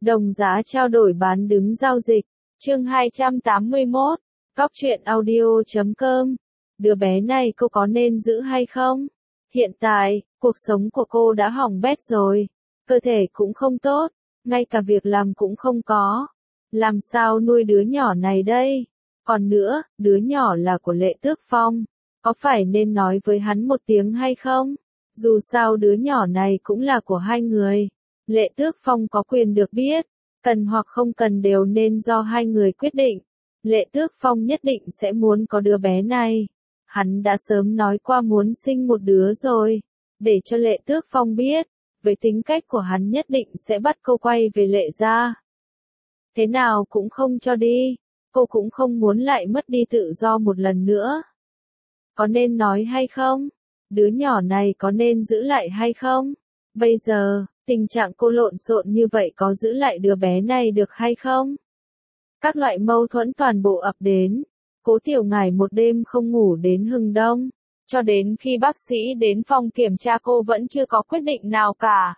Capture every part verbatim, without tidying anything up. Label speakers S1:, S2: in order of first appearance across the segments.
S1: Đồng giá trao đổi bán đứng giao dịch. Chương hai trăm tám mươi mốt. Cóc truyện audio chấm com. Đứa bé này cô có nên giữ hay không? Hiện tại, cuộc sống của cô đã hỏng bét rồi. Cơ thể cũng không tốt, ngay cả việc làm cũng không có. Làm sao nuôi đứa nhỏ này đây? Còn nữa, đứa nhỏ là của Lệ Tước Phong. Có phải nên nói với hắn một tiếng hay không? Dù sao đứa nhỏ này cũng là của hai người. Lệ Tước Phong có quyền được biết, cần hoặc không cần đều nên do hai người quyết định. Lệ Tước Phong nhất định sẽ muốn có đứa bé này. Hắn đã sớm nói qua muốn sinh một đứa rồi. Để cho Lệ Tước Phong biết, với tính cách của hắn nhất định sẽ bắt cô quay về Lệ gia. Thế nào cũng không cho đi. Cô cũng không muốn lại mất đi tự do một lần nữa. Có nên nói hay không? Đứa nhỏ này có nên giữ lại hay không? Bây giờ, tình trạng cô lộn xộn như vậy có giữ lại đứa bé này được hay không? Các loại mâu thuẫn toàn bộ ập đến. Cố Tiểu Ngải một đêm không ngủ đến hừng đông. Cho đến khi bác sĩ đến phòng kiểm tra cô vẫn chưa có quyết định nào cả.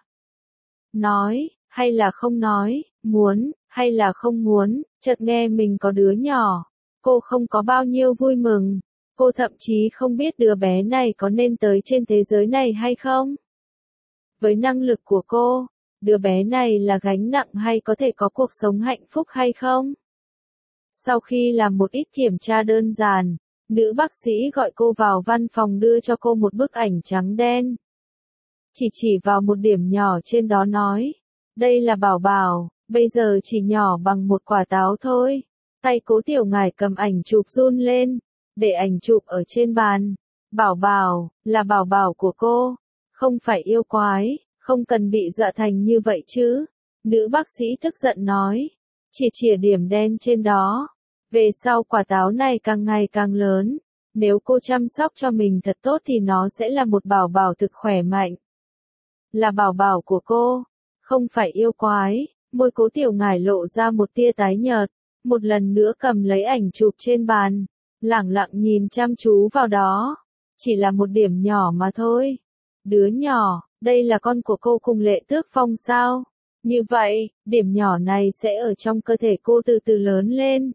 S1: Nói, hay là không nói, muốn, hay là không muốn, chợt nghe mình có đứa nhỏ. Cô không có bao nhiêu vui mừng. Cô thậm chí không biết đứa bé này có nên tới trên thế giới này hay không. Với năng lực của cô, đứa bé này là gánh nặng hay có thể có cuộc sống hạnh phúc hay không? Sau khi làm một ít kiểm tra đơn giản, nữ bác sĩ gọi cô vào văn phòng đưa cho cô một bức ảnh trắng đen. Chỉ chỉ vào một điểm nhỏ trên đó nói, đây là Bảo Bảo, bây giờ chỉ nhỏ bằng một quả táo thôi. Tay Cố Tiểu Ngải cầm ảnh chụp run lên, để ảnh chụp ở trên bàn. Bảo Bảo, là Bảo Bảo của cô, không phải yêu quái, không cần bị dọa thành như vậy chứ. Nữ bác sĩ tức giận nói, chỉ chìa điểm đen trên đó. Về sau quả táo này càng ngày càng lớn, nếu cô chăm sóc cho mình thật tốt thì nó sẽ là một Bảo Bảo thực khỏe mạnh. Là Bảo Bảo của cô, không phải yêu quái. Môi Cố Tiểu Ngải lộ ra một tia tái nhợt, một lần nữa cầm lấy ảnh chụp trên bàn, lẳng lặng nhìn chăm chú vào đó. Chỉ là một điểm nhỏ mà thôi. Đứa nhỏ, đây là con của cô cùng Lệ Tước Phong sao? Như vậy, điểm nhỏ này sẽ ở trong cơ thể cô từ từ lớn lên.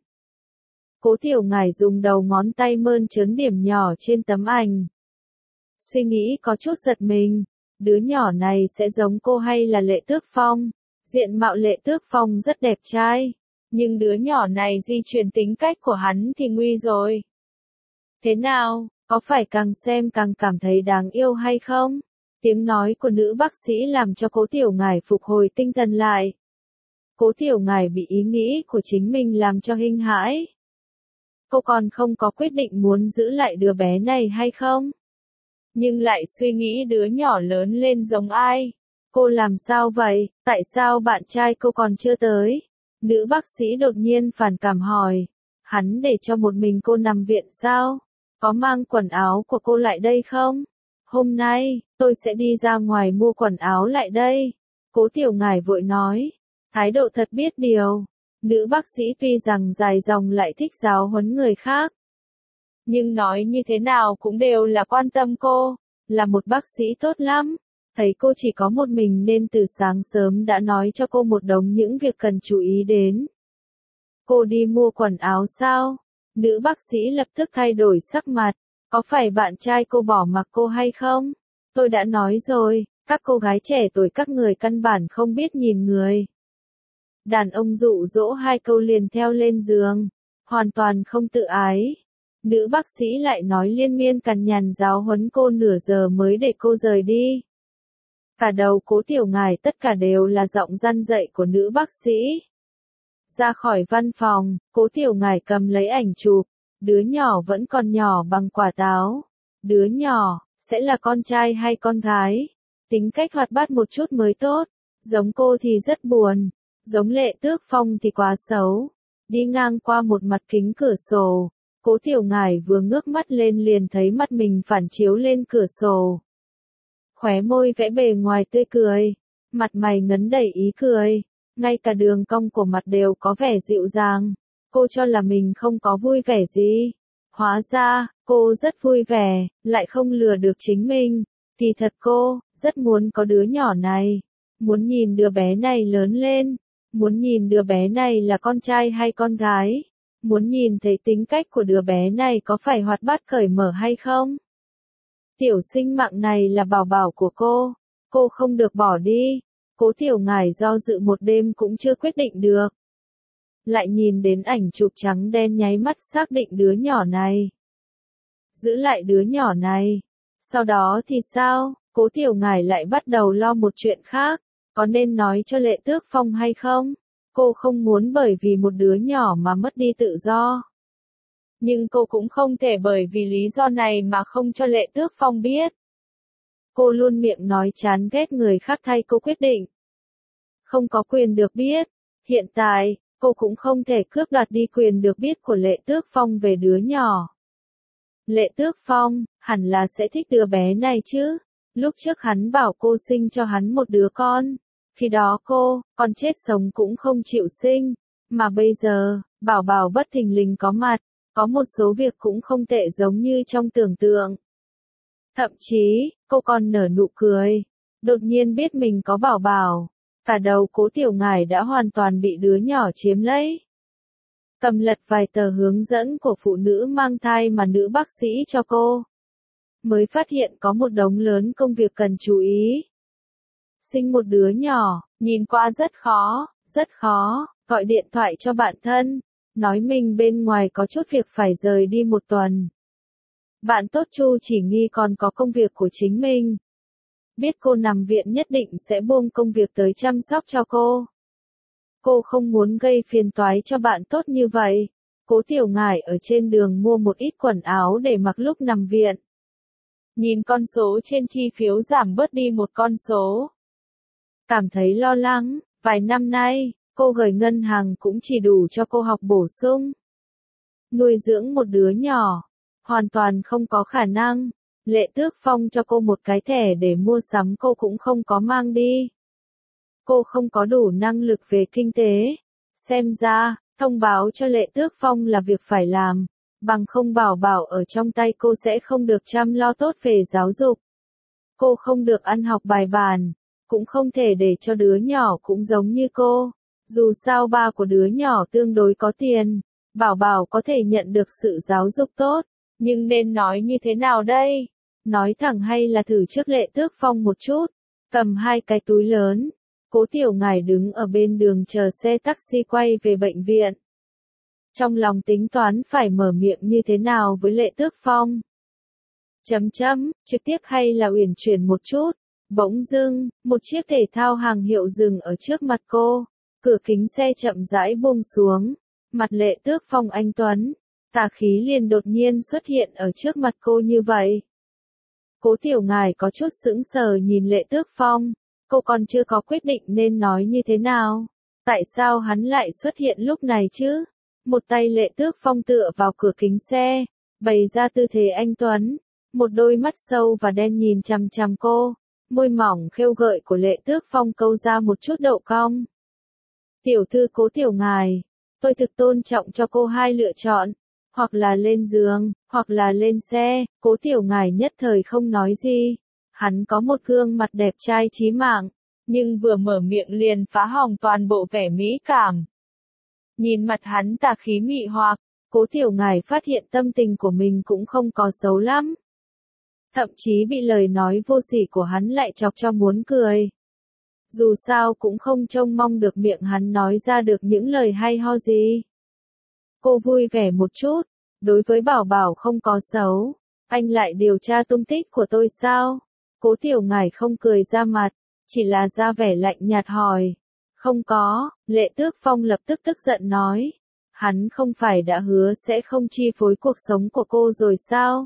S1: Cố Tiểu Ngải dùng đầu ngón tay mơn trớn điểm nhỏ trên tấm ảnh. Suy nghĩ có chút giật mình, đứa nhỏ này sẽ giống cô hay là Lệ Tước Phong? Diện mạo Lệ Tước Phong rất đẹp trai, nhưng đứa nhỏ này di truyền tính cách của hắn thì nguy rồi. Thế nào, có phải càng xem càng cảm thấy đáng yêu hay không? Tiếng nói của nữ bác sĩ làm cho Cố Tiểu Ngải phục hồi tinh thần lại. Cố Tiểu Ngải bị ý nghĩ của chính mình làm cho kinh hãi. Cô còn không có quyết định muốn giữ lại đứa bé này hay không? Nhưng lại suy nghĩ đứa nhỏ lớn lên giống ai? Cô làm sao vậy? Tại sao bạn trai cô còn chưa tới? Nữ bác sĩ đột nhiên phản cảm hỏi. Hắn để cho một mình cô nằm viện sao? Có mang quần áo của cô lại đây không? Hôm nay, tôi sẽ đi ra ngoài mua quần áo lại đây. Cố Tiểu Ngải vội nói. Thái độ thật biết điều. Nữ bác sĩ tuy rằng dài dòng lại thích giáo huấn người khác. Nhưng nói như thế nào cũng đều là quan tâm cô. Là một bác sĩ tốt lắm. Thấy cô chỉ có một mình nên từ sáng sớm đã nói cho cô một đống những việc cần chú ý đến. Cô đi mua quần áo sao? Nữ bác sĩ lập tức thay đổi sắc mặt. Có phải bạn trai cô bỏ mặc cô hay không? Tôi đã nói rồi, các cô gái trẻ tuổi các người căn bản không biết nhìn người. Đàn ông dụ dỗ hai câu liền theo lên giường, hoàn toàn không tự ái. Nữ bác sĩ lại nói liên miên cằn nhằn giáo huấn cô nửa giờ mới để cô rời đi. Cả đầu Cố Tiểu Ngải tất cả đều là giọng răn dạy của nữ bác sĩ. Ra khỏi văn phòng, Cố Tiểu Ngải cầm lấy ảnh chụp. Đứa nhỏ vẫn còn nhỏ bằng quả táo. Đứa nhỏ, sẽ là con trai hay con gái? Tính cách hoạt bát một chút mới tốt. Giống cô thì rất buồn. Giống Lệ Tước Phong thì quá xấu. Đi ngang qua một mặt kính cửa sổ. Cố Tiểu Ngải vừa ngước mắt lên liền thấy mắt mình phản chiếu lên cửa sổ. Khóe môi vẽ bề ngoài tươi cười. Mặt mày ngấn đầy ý cười. Ngay cả đường cong của mặt đều có vẻ dịu dàng. Cô cho là mình không có vui vẻ gì. Hóa ra, cô rất vui vẻ, lại không lừa được chính mình. Kỳ thật cô, rất muốn có đứa nhỏ này. Muốn nhìn đứa bé này lớn lên. Muốn nhìn đứa bé này là con trai hay con gái? Muốn nhìn thấy tính cách của đứa bé này có phải hoạt bát cởi mở hay không? Tiểu sinh mạng này là bảo bảo của cô, cô không được bỏ đi. Cố Tiểu Ngải do dự một đêm cũng chưa quyết định được. Lại nhìn đến ảnh chụp trắng đen nháy mắt xác định đứa nhỏ này. Giữ lại đứa nhỏ này. Sau đó thì sao? Cố Tiểu Ngải lại bắt đầu lo một chuyện khác. Có nên nói cho Lệ Tước Phong hay không? Cô không muốn bởi vì một đứa nhỏ mà mất đi tự do. Nhưng cô cũng không thể bởi vì lý do này mà không cho Lệ Tước Phong biết. Cô luôn miệng nói chán ghét người khác thay cô quyết định. Không có quyền được biết. Hiện tại, cô cũng không thể cướp đoạt đi quyền được biết của Lệ Tước Phong về đứa nhỏ. Lệ Tước Phong, hẳn là sẽ thích đứa bé này chứ. Lúc trước hắn bảo cô sinh cho hắn một đứa con. Khi đó cô, con chết sống cũng không chịu sinh. Mà bây giờ, bảo bảo bất thình lình có mặt. Có một số việc cũng không tệ giống như trong tưởng tượng. Thậm chí, cô còn nở nụ cười. Đột nhiên biết mình có bảo bảo. Cả đầu Cố Tiểu Ngải đã hoàn toàn bị đứa nhỏ chiếm lấy. Cầm lật vài tờ hướng dẫn của phụ nữ mang thai mà nữ bác sĩ cho cô. Mới phát hiện có một đống lớn công việc cần chú ý. Sinh một đứa nhỏ, nhìn qua rất khó, rất khó, gọi điện thoại cho bạn thân, nói mình bên ngoài có chút việc phải rời đi một tuần. Bạn tốt Chu Chỉ Nghi còn có công việc của chính mình. Biết cô nằm viện nhất định sẽ buông công việc tới chăm sóc cho cô. Cô không muốn gây phiền toái cho bạn tốt như vậy. Cố Tiểu Ngải ở trên đường mua một ít quần áo để mặc lúc nằm viện. Nhìn con số trên chi phiếu giảm bớt đi một con số. Cảm thấy lo lắng, vài năm nay, cô gửi ngân hàng cũng chỉ đủ cho cô học bổ sung. Nuôi dưỡng một đứa nhỏ, hoàn toàn không có khả năng. Lệ Tước Phong cho cô một cái thẻ để mua sắm cô cũng không có mang đi. Cô không có đủ năng lực về kinh tế. Xem ra, thông báo cho Lệ Tước Phong là việc phải làm. Bằng không bảo bảo ở trong tay cô sẽ không được chăm lo tốt về giáo dục. Cô không được ăn học bài bản. Cũng không thể để cho đứa nhỏ cũng giống như cô. Dù sao ba của đứa nhỏ tương đối có tiền. Bảo bảo có thể nhận được sự giáo dục tốt. Nhưng nên nói như thế nào đây? Nói thẳng hay là thử trước Lệ Tước Phong một chút. Cầm hai cái túi lớn. Cố Tiểu Ngải đứng ở bên đường chờ xe taxi quay về bệnh viện. Trong lòng tính toán phải mở miệng như thế nào với Lệ Tước Phong. Chấm chấm, trực tiếp hay là uyển chuyển một chút. Bỗng dưng, một chiếc thể thao hàng hiệu dừng ở trước mặt cô. Cửa kính xe chậm rãi buông xuống. Mặt Lệ Tước Phong anh tuấn. Tà khí liền đột nhiên xuất hiện ở trước mặt cô như vậy. Cố Tiểu Ngải có chút sững sờ nhìn Lệ Tước Phong. Cô còn chưa có quyết định nên nói như thế nào. Tại sao hắn lại xuất hiện lúc này chứ? Một tay Lệ Tước Phong tựa vào cửa kính xe, bày ra tư thế anh tuấn. Một đôi mắt sâu và đen nhìn chằm chằm cô. Môi mỏng khêu gợi của Lệ Tước Phong câu ra một chút độ cong. Tiểu thư Cố Tiểu Ngải, tôi thực tôn trọng cho cô hai lựa chọn. Hoặc là lên giường, hoặc là lên xe. Cố Tiểu Ngải nhất thời không nói gì. Hắn có một gương mặt đẹp trai chí mạng, nhưng vừa mở miệng liền phá hỏng toàn bộ vẻ mỹ cảm. Nhìn mặt hắn tà khí mị hoặc, Cố Tiểu Ngải phát hiện tâm tình của mình cũng không có xấu lắm. Thậm chí bị lời nói vô sỉ của hắn lại chọc cho muốn cười. Dù sao cũng không trông mong được miệng hắn nói ra được những lời hay ho gì. Cô vui vẻ một chút, đối với bảo bảo không có xấu. Anh lại điều tra tung tích của tôi sao? Cố Tiểu Ngải không cười ra mặt, chỉ là ra vẻ lạnh nhạt hỏi. Không có, Lệ Tước Phong lập tức tức giận nói. Hắn không phải đã hứa sẽ không chi phối cuộc sống của cô rồi sao?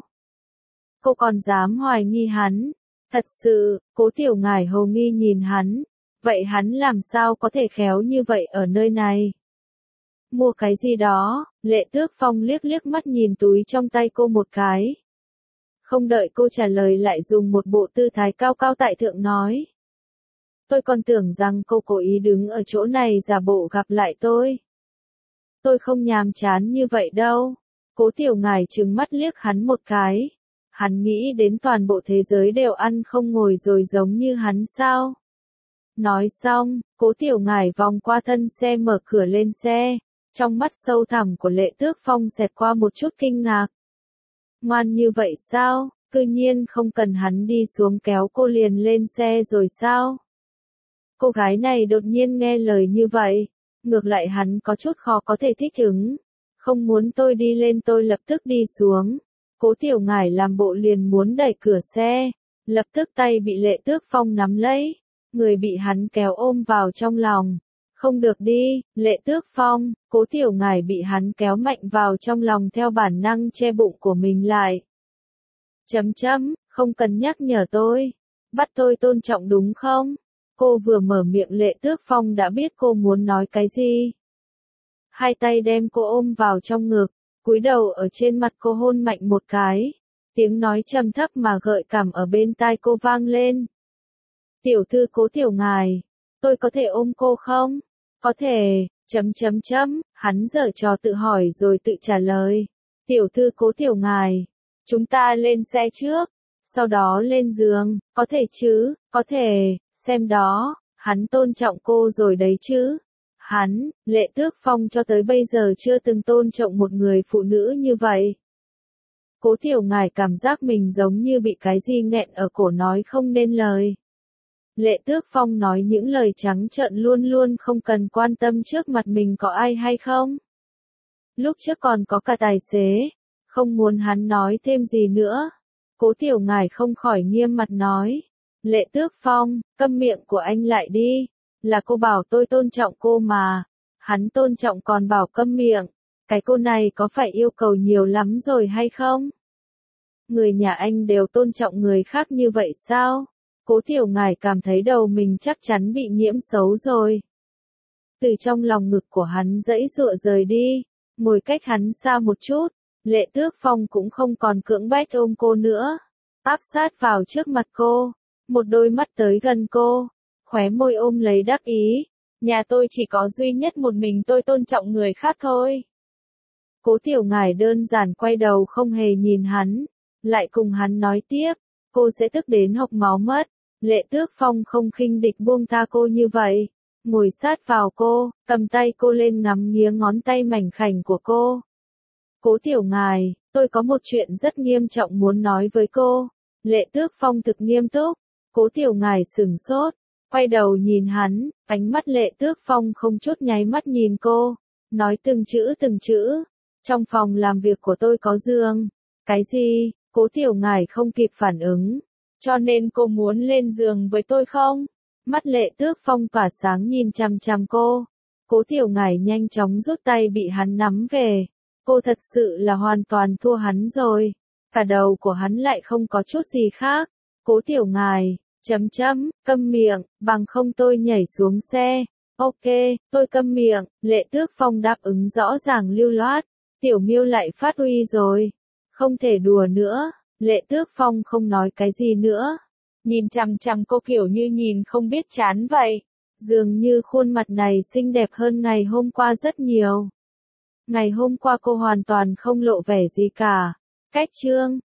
S1: Cô còn dám hoài nghi hắn. Thật sự, Cố Tiểu Ngải hồ nghi nhìn hắn. Vậy hắn làm sao có thể khéo như vậy ở nơi này? Mua cái gì đó, Lệ Tước Phong liếc liếc mắt nhìn túi trong tay cô một cái. Không đợi cô trả lời lại dùng một bộ tư thái cao cao tại thượng nói. Tôi còn tưởng rằng cô cố ý đứng ở chỗ này giả bộ gặp lại tôi. Tôi không nhàm chán như vậy đâu. Cố Tiểu Ngải trừng mắt liếc hắn một cái. Hắn nghĩ đến toàn bộ thế giới đều ăn không ngồi rồi giống như hắn sao? Nói xong, Cố Tiểu Ngải vòng qua thân xe mở cửa lên xe. Trong mắt sâu thẳm của Lệ Tước Phong xẹt qua một chút kinh ngạc. Ngoan như vậy sao, cư nhiên không cần hắn đi xuống kéo cô liền lên xe rồi sao? Cô gái này đột nhiên nghe lời như vậy, ngược lại hắn có chút khó có thể thích ứng. Không muốn tôi đi lên tôi lập tức đi xuống. Cố Tiểu Ngải làm bộ liền muốn đẩy cửa xe, lập tức tay bị Lệ Tước Phong nắm lấy, người bị hắn kéo ôm vào trong lòng. Không được đi, Lệ Tước Phong, Cố Tiểu Ngải bị hắn kéo mạnh vào trong lòng theo bản năng che bụng của mình lại. Chấm chấm, không cần nhắc nhở tôi, bắt tôi tôn trọng đúng không? Cô vừa mở miệng Lệ Tước Phong đã biết cô muốn nói cái gì. Hai tay đem cô ôm vào trong ngực, cúi đầu ở trên mặt cô hôn mạnh một cái. Tiếng nói trầm thấp mà gợi cảm ở bên tai cô vang lên. Tiểu thư Cố Tiểu Ngải, tôi có thể ôm cô không? Có thể, chấm chấm chấm, hắn giở trò tự hỏi rồi tự trả lời. Tiểu thư Cố Tiểu Ngải, chúng ta lên xe trước, sau đó lên giường, có thể chứ, có thể, xem đó, hắn tôn trọng cô rồi đấy chứ. Hắn, Lệ Tước Phong cho tới bây giờ chưa từng tôn trọng một người phụ nữ như vậy. Cố Tiểu Ngải cảm giác mình giống như bị cái gì nghẹn ở cổ nói không nên lời. Lệ Tước Phong nói những lời trắng trợn luôn luôn không cần quan tâm trước mặt mình có ai hay không. Lúc trước còn có cả tài xế, không muốn hắn nói thêm gì nữa. Cố Tiểu Ngải không khỏi nghiêm mặt nói. Lệ Tước Phong, câm miệng của anh lại đi. Là cô bảo tôi tôn trọng cô mà. Hắn tôn trọng còn bảo câm miệng. Cái cô này có phải yêu cầu nhiều lắm rồi hay không? Người nhà anh đều tôn trọng người khác như vậy sao? Cố Tiểu Ngải cảm thấy đầu mình chắc chắn bị nhiễm xấu rồi. Từ trong lòng ngực của hắn dãy dụa rời đi, ngồi cách hắn xa một chút. Lệ Tước Phong cũng không còn cưỡng bách ôm cô nữa. Áp sát vào trước mặt cô, một đôi mắt tới gần cô, khóe môi ôm lấy đắc ý. Nhà tôi chỉ có duy nhất một mình tôi tôn trọng người khác thôi. Cố Tiểu Ngải đơn giản quay đầu không hề nhìn hắn, lại cùng hắn nói tiếp, cô sẽ tức đến hộc máu mất. Lệ Tước Phong không khinh địch buông tha cô như vậy, ngồi sát vào cô, cầm tay cô lên ngắm nghía ngón tay mảnh khảnh của cô. Cố Tiểu Ngải, tôi có một chuyện rất nghiêm trọng muốn nói với cô. Lệ Tước Phong thực nghiêm túc. Cố Tiểu Ngải sửng sốt, quay đầu nhìn hắn, ánh mắt Lệ Tước Phong không chút nháy mắt nhìn cô, nói từng chữ từng chữ. Trong phòng làm việc của tôi có giường. Cái gì? Cố Tiểu Ngải không kịp phản ứng. Cho nên cô muốn lên giường với tôi không? Mắt Lệ Tước Phong tỏa sáng nhìn chằm chằm cô. Cố Tiểu Ngải nhanh chóng rút tay bị hắn nắm về. Cô thật sự là hoàn toàn thua hắn rồi. Cả đầu của hắn lại không có chút gì khác. Cố Tiểu Ngải, chấm chấm, câm miệng, bằng không tôi nhảy xuống xe. Ok, tôi câm miệng. Lệ Tước Phong đáp ứng rõ ràng lưu loát. Tiểu Miêu lại phát uy rồi. Không thể đùa nữa. Lệ Tước Phong không nói cái gì nữa. Nhìn chằm chằm cô kiểu như nhìn không biết chán vậy. Dường như khuôn mặt này xinh đẹp hơn ngày hôm qua rất nhiều. Ngày hôm qua cô hoàn toàn không lộ vẻ gì cả. Cách chương